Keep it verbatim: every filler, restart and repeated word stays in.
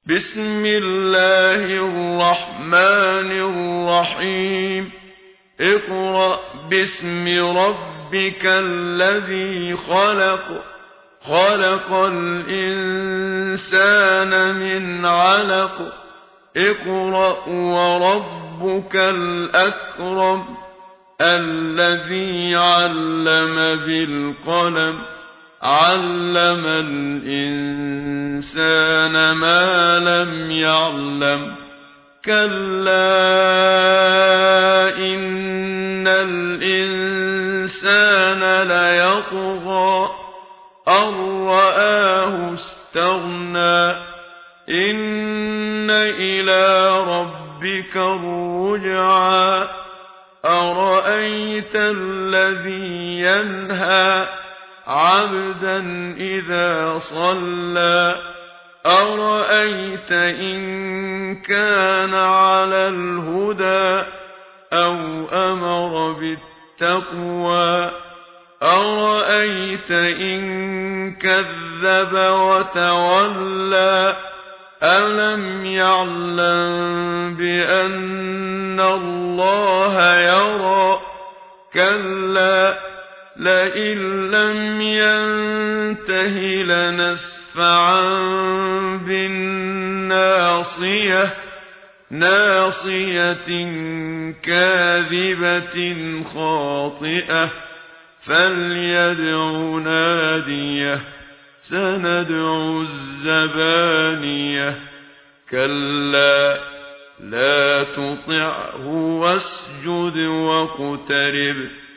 بسم الله الرحمن الرحيم اقرأ باسم ربك الذي خلق خلق الإنسان من علق اقرأ وربك الأكرم الذي علم بالقلم علم الإنسان ما لم يعلم كلا إن الإنسان ليطغى أن رآه استغنى إن إلى ربك الرجعى أرأيت الذي ينهى عبدا إذا صلى أرأيت إن كان على الهدى أو أمر بالتقوى أرأيت إن كذب وتولى ألم يعلم بأن الله يرى كلا لئن لم ينته لنسفعا بالناصية ناصية كاذبة خاطئة فليدع ناديه سندع الزبانية كلا لا تطعه واسجد واقترب